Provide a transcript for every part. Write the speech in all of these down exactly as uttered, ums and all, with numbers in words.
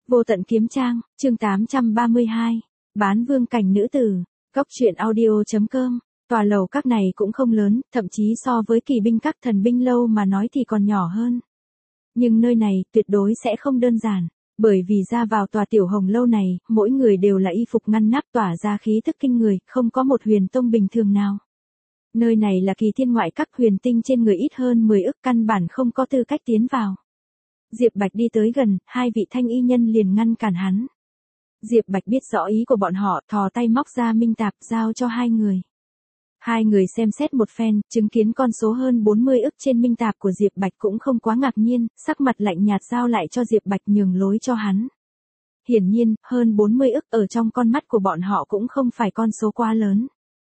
Vô tận kiếm trang, chương tám trăm ba mươi hai, bán vương cảnh nữ tử, góc truyện audio.com, tòa lầu các này cũng không lớn, thậm chí so với kỳ binh các thần binh lâu mà nói thì còn nhỏ hơn. Nhưng nơi này tuyệt đối sẽ không đơn giản, bởi vì ra vào tòa tiểu hồng lâu này, mỗi người đều là y phục ngăn nắp tỏa ra khí thức kinh người, không có một huyền tông bình thường nào. Nơi này là kỳ thiên ngoại các huyền tinh trên người ít hơn mười ức căn bản không có tư cách tiến vào. Diệp Bạch đi tới gần, hai vị thanh y nhân liền ngăn cản hắn. Diệp Bạch biết rõ ý của bọn họ, thò tay móc ra minh tạp giao cho hai người. Hai người xem xét một phen, chứng kiến con số hơn bốn mươi ức trên minh tạp của Diệp Bạch cũng không quá ngạc nhiên, sắc mặt lạnh nhạt giao lại cho Diệp Bạch nhường lối cho hắn. Hiển nhiên, hơn bốn mươi ức ở trong con mắt của bọn họ cũng không phải con số quá lớn.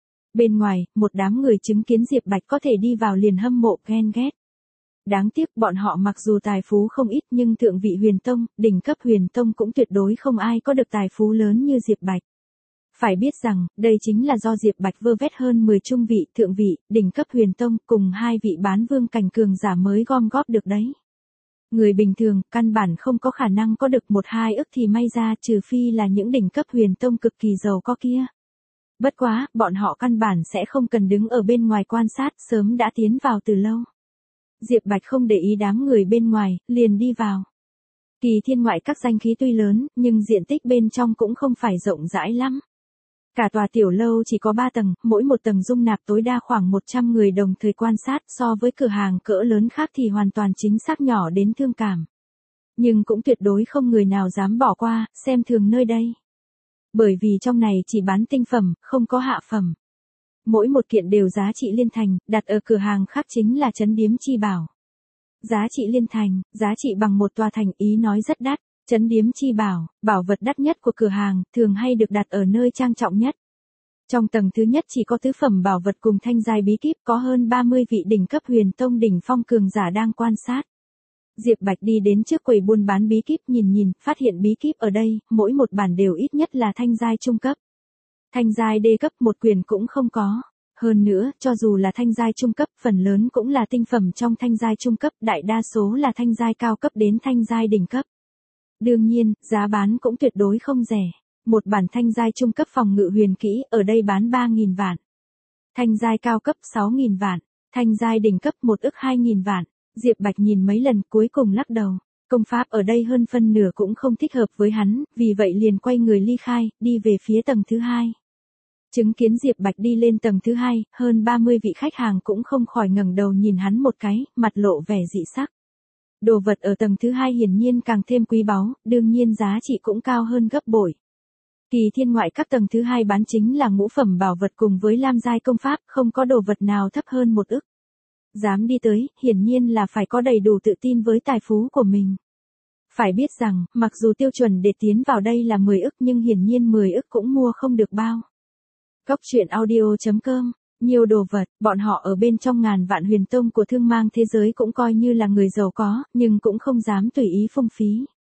Bên ngoài, một đám người chứng kiến Diệp Bạch có thể đi vào liền hâm mộ ghen ghét. Đáng tiếc bọn họ mặc dù tài phú không ít nhưng thượng vị huyền tông, đỉnh cấp huyền tông cũng tuyệt đối không ai có được tài phú lớn như Diệp Bạch. Phải biết rằng, đây chính là do Diệp Bạch vơ vét hơn mười trung vị, thượng vị, đỉnh cấp huyền tông cùng hai vị bán vương cảnh cường giả mới gom góp được đấy. Người bình thường, căn bản không có khả năng có được một hai ức thì may ra trừ phi là những đỉnh cấp huyền tông cực kỳ giàu có kia. Bất quá, bọn họ căn bản sẽ không cần đứng ở bên ngoài quan sát, sớm đã tiến vào từ lâu. Diệp Bạch không để ý đám người bên ngoài, liền đi vào. Kỳ thiên ngoại các danh khí tuy lớn, nhưng diện tích bên trong cũng không phải rộng rãi lắm. Cả tòa tiểu lâu chỉ có ba tầng, mỗi một tầng dung nạp tối đa khoảng một trăm người đồng thời quan sát, so với cửa hàng cỡ lớn khác thì hoàn toàn chính xác nhỏ đến thương cảm. Nhưng cũng tuyệt đối không người nào dám bỏ qua, xem thường nơi đây. Bởi vì trong này chỉ bán tinh phẩm, không có hạ phẩm. Mỗi một kiện đều giá trị liên thành, đặt ở cửa hàng khác chính là trấn điếm chi bảo. Giá trị liên thành, giá trị bằng một tòa thành, ý nói rất đắt. Trấn điếm chi bảo, bảo vật đắt nhất của cửa hàng, thường hay được đặt ở nơi trang trọng nhất. Trong tầng thứ nhất chỉ có tứ phẩm bảo vật cùng thanh giai bí kíp, có hơn ba mươi vị đỉnh cấp huyền tông đỉnh phong cường giả đang quan sát. Diệp Bạch đi đến trước quầy buôn bán bí kíp nhìn nhìn, phát hiện bí kíp ở đây, mỗi một bản đều ít nhất là thanh giai trung cấp. Thanh giai đê cấp một quyển cũng không có. Hơn nữa, cho dù là thanh giai trung cấp, phần lớn cũng là tinh phẩm trong thanh giai trung cấp, đại đa số là thanh giai cao cấp đến thanh giai đỉnh cấp. Đương nhiên, giá bán cũng tuyệt đối không rẻ. Một bản thanh giai trung cấp phòng ngự huyền kỹ ở đây bán ba nghìn vạn. Thanh giai cao cấp sáu nghìn vạn. Thanh giai đỉnh cấp một ức hai nghìn vạn. Diệp Bạch nhìn mấy lần cuối cùng lắc đầu. Công pháp ở đây hơn phân nửa cũng không thích hợp với hắn, vì vậy liền quay người ly khai, đi về phía tầng thứ hai. Chứng kiến Diệp Bạch đi lên tầng thứ hai, hơn ba mươi vị khách hàng cũng không khỏi ngẩng đầu nhìn hắn một cái, mặt lộ vẻ dị sắc. Đồ vật ở tầng thứ hai hiển nhiên càng thêm quý báu, đương nhiên giá trị cũng cao hơn gấp bội. Kỳ thiên ngoại các tầng thứ hai bán chính là ngũ phẩm bảo vật cùng với lam giai công pháp, không có đồ vật nào thấp hơn một ức. Dám đi tới, hiển nhiên là phải có đầy đủ tự tin với tài phú của mình. Phải biết rằng, mặc dù tiêu chuẩn để tiến vào đây là mười ức nhưng hiển nhiên mười ức cũng mua không được bao. Góc truyện audio.com, nhiều đồ vật, bọn họ ở bên trong ngàn vạn huyền tông của thương mang thế giới cũng coi như là người giàu có, nhưng cũng không dám tùy ý phung phí.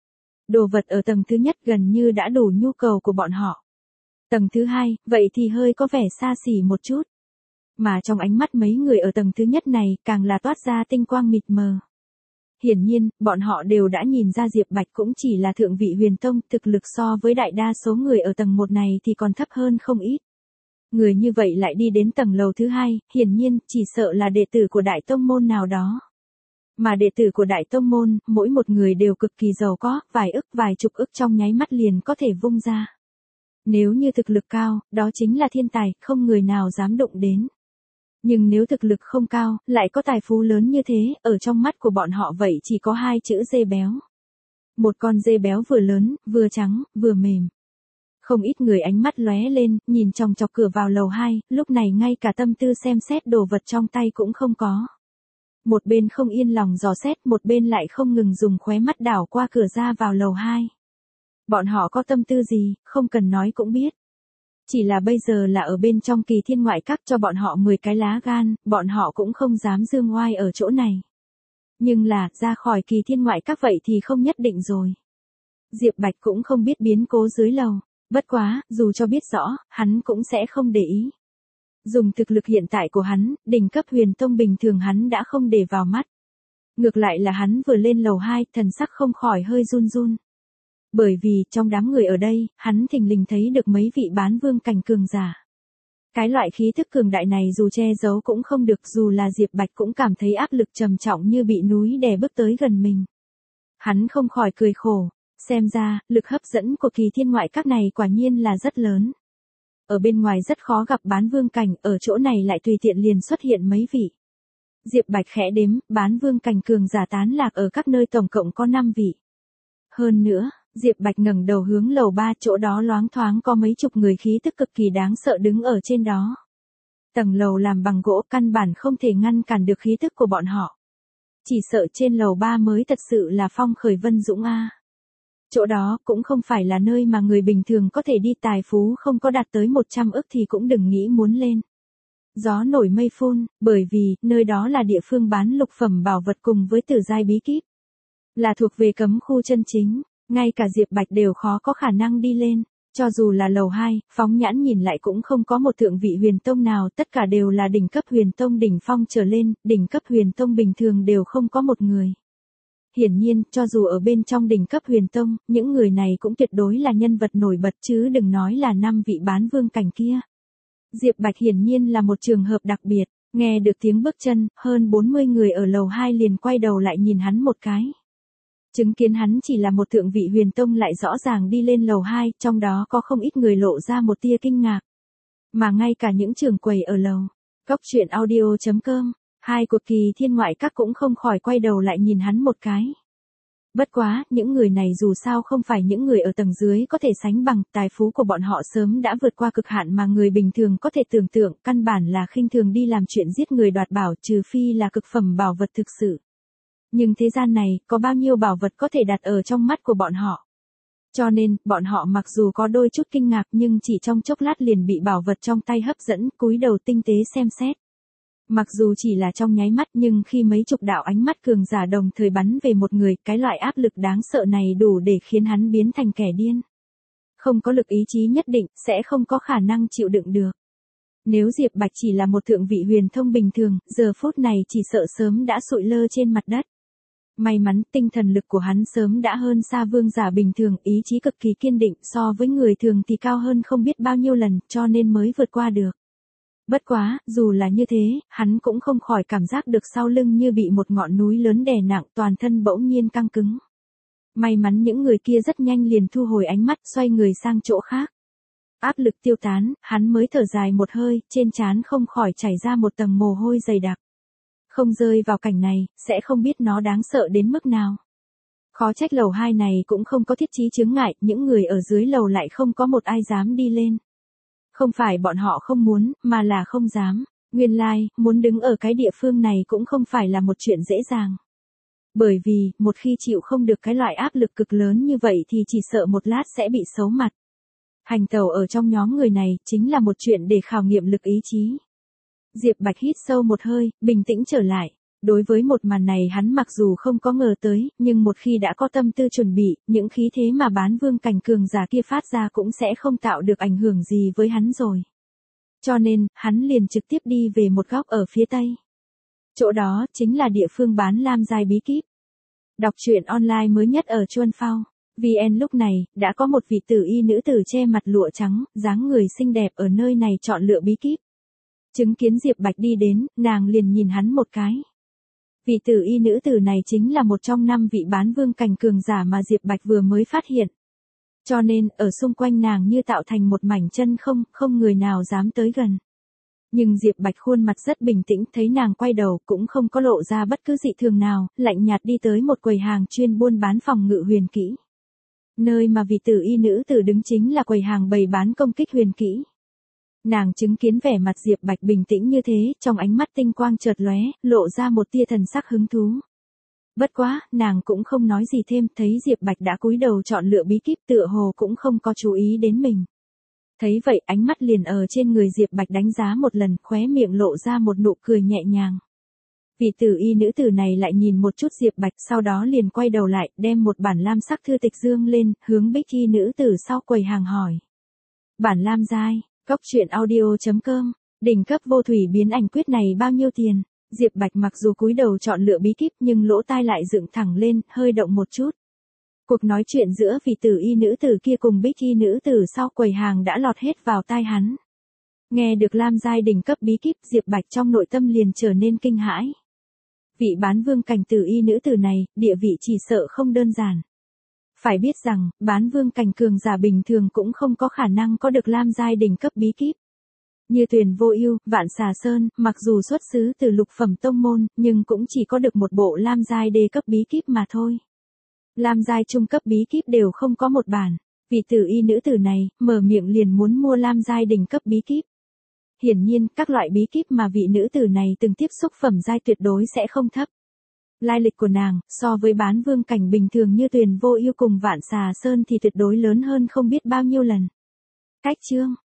Đồ vật ở tầng thứ nhất gần như đã đủ nhu cầu của bọn họ. Tầng thứ hai, vậy thì hơi có vẻ xa xỉ một chút. Mà trong ánh mắt mấy người ở tầng thứ nhất này càng là toát ra tinh quang mịt mờ. Hiển nhiên, bọn họ đều đã nhìn ra Diệp Bạch cũng chỉ là thượng vị huyền tông, thực lực so với đại đa số người ở tầng một này thì còn thấp hơn không ít. Người như vậy lại đi đến tầng lầu thứ hai, hiển nhiên, chỉ sợ là đệ tử của đại tông môn nào đó. Mà đệ tử của đại tông môn, mỗi một người đều cực kỳ giàu có, vài ức vài chục ức trong nháy mắt liền có thể vung ra. Nếu như thực lực cao, đó chính là thiên tài, không người nào dám đụng đến. Nhưng nếu thực lực không cao, lại có tài phú lớn như thế, ở trong mắt của bọn họ vậy chỉ có hai chữ dê béo. Một con dê béo vừa lớn, vừa trắng, vừa mềm. Không ít người ánh mắt lóe lên, nhìn chòng chọc cửa vào lầu hai, lúc này ngay cả tâm tư xem xét đồ vật trong tay cũng không có. Một bên không yên lòng dò xét, một bên lại không ngừng dùng khóe mắt đảo qua cửa ra vào lầu hai. Bọn họ có tâm tư gì, không cần nói cũng biết. Chỉ là bây giờ là ở bên trong kỳ thiên ngoại các cho bọn họ mười cái lá gan, bọn họ cũng không dám dương oai ở chỗ này. Nhưng là, ra khỏi kỳ thiên ngoại các vậy thì không nhất định rồi. Diệp Bạch cũng không biết biến cố dưới lầu. Bất quá, dù cho biết rõ, hắn cũng sẽ không để ý. Dùng thực lực hiện tại của hắn, đỉnh cấp huyền tông bình thường hắn đã không để vào mắt. Ngược lại là hắn vừa lên lầu hai, thần sắc không khỏi hơi run run. Bởi vì, trong đám người ở đây, hắn thình lình thấy được mấy vị bán vương cảnh cường giả. Cái loại khí thức cường đại này dù che giấu cũng không được, dù là Diệp Bạch cũng cảm thấy áp lực trầm trọng như bị núi đè bước tới gần mình. Hắn không khỏi cười khổ, xem ra, lực hấp dẫn của kỳ thiên ngoại các này quả nhiên là rất lớn. Ở bên ngoài rất khó gặp bán vương cảnh, ở chỗ này lại tùy tiện liền xuất hiện mấy vị. Diệp Bạch khẽ đếm, bán vương cảnh cường giả tán lạc ở các nơi tổng cộng có năm vị. Hơn nữa, Diệp Bạch ngẩng đầu hướng lầu ba, chỗ đó loáng thoáng có mấy chục người khí tức cực kỳ đáng sợ đứng ở trên đó. Tầng lầu làm bằng gỗ căn bản không thể ngăn cản được khí tức của bọn họ. Chỉ sợ trên lầu ba mới thật sự là phong khởi vân dũng a. Chỗ đó cũng không phải là nơi mà người bình thường có thể đi, tài phú không có đạt tới một trăm ức thì cũng đừng nghĩ muốn lên. Gió nổi mây phun, bởi vì, nơi đó là địa phương bán lục phẩm bảo vật cùng với tử giai bí kíp. Là thuộc về cấm khu chân chính, ngay cả Diệp Bạch đều khó có khả năng đi lên. Cho dù là lầu hai, phóng nhãn nhìn lại cũng không có một thượng vị huyền tông nào, tất cả đều là đỉnh cấp huyền tông đỉnh phong trở lên, đỉnh cấp huyền tông bình thường đều không có một người. Hiển nhiên, cho dù ở bên trong đỉnh cấp huyền tông, những người này cũng tuyệt đối là nhân vật nổi bật chứ đừng nói là năm vị bán vương cảnh kia. Diệp Bạch hiển nhiên là một trường hợp đặc biệt, nghe được tiếng bước chân, hơn bốn mươi người ở lầu hai liền quay đầu lại nhìn hắn một cái. Chứng kiến hắn chỉ là một thượng vị huyền tông lại rõ ràng đi lên lầu hai, trong đó có không ít người lộ ra một tia kinh ngạc. Mà ngay cả những trường quầy ở lầu, Cốc Truyện Audio chấm com, hai cuộc kỳ thiên ngoại các cũng không khỏi quay đầu lại nhìn hắn một cái. Bất quá, những người này dù sao không phải những người ở tầng dưới có thể sánh bằng, tài phú của bọn họ sớm đã vượt qua cực hạn mà người bình thường có thể tưởng tượng, căn bản là khinh thường đi làm chuyện giết người đoạt bảo, trừ phi là cực phẩm bảo vật thực sự. Nhưng thế gian này, có bao nhiêu bảo vật có thể đặt ở trong mắt của bọn họ. Cho nên, bọn họ mặc dù có đôi chút kinh ngạc nhưng chỉ trong chốc lát liền bị bảo vật trong tay hấp dẫn, cúi đầu tinh tế xem xét. Mặc dù chỉ là trong nháy mắt nhưng khi mấy chục đạo ánh mắt cường giả đồng thời bắn về một người, cái loại áp lực đáng sợ này đủ để khiến hắn biến thành kẻ điên. Không có lực ý chí nhất định, sẽ không có khả năng chịu đựng được. Nếu Diệp Bạch chỉ là một thượng vị huyền thông bình thường, giờ phút này chỉ sợ sớm đã sụi lơ trên mặt đất. May mắn, tinh thần lực của hắn sớm đã hơn xa vương giả bình thường, ý chí cực kỳ kiên định, so với người thường thì cao hơn không biết bao nhiêu lần, cho nên mới vượt qua được. Bất quá, dù là như thế, hắn cũng không khỏi cảm giác được sau lưng như bị một ngọn núi lớn đè nặng, toàn thân bỗng nhiên căng cứng. May mắn những người kia rất nhanh liền thu hồi ánh mắt, xoay người sang chỗ khác. Áp lực tiêu tán, hắn mới thở dài một hơi, trên trán không khỏi chảy ra một tầng mồ hôi dày đặc. Không rơi vào cảnh này, sẽ không biết nó đáng sợ đến mức nào. Khó trách lầu hai này cũng không có thiết trí chướng ngại, những người ở dưới lầu lại không có một ai dám đi lên. Không phải bọn họ không muốn, mà là không dám. Nguyên lai, like, muốn đứng ở cái địa phương này cũng không phải là một chuyện dễ dàng. Bởi vì, một khi chịu không được cái loại áp lực cực lớn như vậy thì chỉ sợ một lát sẽ bị xấu mặt. Hành tẩu ở trong nhóm người này, chính là một chuyện để khảo nghiệm lực ý chí. Diệp Bạch hít sâu một hơi, bình tĩnh trở lại. Đối với một màn này hắn mặc dù không có ngờ tới, nhưng một khi đã có tâm tư chuẩn bị, những khí thế mà bán vương cảnh cường giả kia phát ra cũng sẽ không tạo được ảnh hưởng gì với hắn rồi. Cho nên, hắn liền trực tiếp đi về một góc ở phía tây. Chỗ đó, chính là địa phương bán lam giai bí kíp. Đọc truyện online mới nhất ở Chuan Phao. vê en lúc này, đã có một vị tử y nữ tử che mặt lụa trắng, dáng người xinh đẹp ở nơi này chọn lựa bí kíp. Chứng kiến Diệp Bạch đi đến, nàng liền nhìn hắn một cái. Vị tử y nữ tử này chính là một trong năm vị bán vương cảnh cường giả mà Diệp Bạch vừa mới phát hiện. Cho nên, ở xung quanh nàng như tạo thành một mảnh chân không, không người nào dám tới gần. Nhưng Diệp Bạch khuôn mặt rất bình tĩnh, thấy nàng quay đầu cũng không có lộ ra bất cứ dị thường nào, lạnh nhạt đi tới một quầy hàng chuyên buôn bán phòng ngự huyền kỹ. Nơi mà vị tử y nữ tử đứng chính là quầy hàng bày bán công kích huyền kỹ. Nàng chứng kiến vẻ mặt Diệp Bạch bình tĩnh như thế, trong ánh mắt tinh quang chợt lóe, lộ ra một tia thần sắc hứng thú. Bất quá, nàng cũng không nói gì thêm, thấy Diệp Bạch đã cúi đầu chọn lựa bí kíp tựa hồ cũng không có chú ý đến mình. Thấy vậy, ánh mắt liền ở trên người Diệp Bạch đánh giá một lần, khóe miệng lộ ra một nụ cười nhẹ nhàng. Vị tử y nữ tử này lại nhìn một chút Diệp Bạch, sau đó liền quay đầu lại, đem một bản lam sắc thư tịch dương lên, hướng bích y nữ tử sau quầy hàng hỏi. Bản lam giai, Cốc Truyện Audio chấm com, đỉnh cấp vô thủy biến ảnh quyết này bao nhiêu tiền? Diệp Bạch mặc dù cúi đầu chọn lựa bí kíp nhưng lỗ tai lại dựng thẳng lên, hơi động một chút. Cuộc nói chuyện giữa vị tử y nữ tử kia cùng bích y nữ tử sau quầy hàng đã lọt hết vào tai hắn. Nghe được Lam giai đỉnh cấp bí kíp, Diệp Bạch trong nội tâm liền trở nên kinh hãi. Vị bán vương cảnh tử y nữ tử này, địa vị chỉ sợ không đơn giản. Phải biết rằng, bán vương cảnh cường giả bình thường cũng không có khả năng có được Lam giai đỉnh cấp bí kíp. Như Tuyền Vô Ưu, Vạn Xà Sơn, mặc dù xuất xứ từ lục phẩm tông môn, nhưng cũng chỉ có được một bộ Lam giai đê cấp bí kíp mà thôi. Lam giai trung cấp bí kíp đều không có một bản. Vị tử y nữ tử này, mở miệng liền muốn mua Lam giai đỉnh cấp bí kíp. Hiển nhiên, các loại bí kíp mà vị nữ tử này từng tiếp xúc phẩm giai tuyệt đối sẽ không thấp. Lai lịch của nàng, so với bán vương cảnh bình thường như Tuyền Vô Ưu cùng Vạn Xà Sơn thì tuyệt đối lớn hơn không biết bao nhiêu lần. Cách chương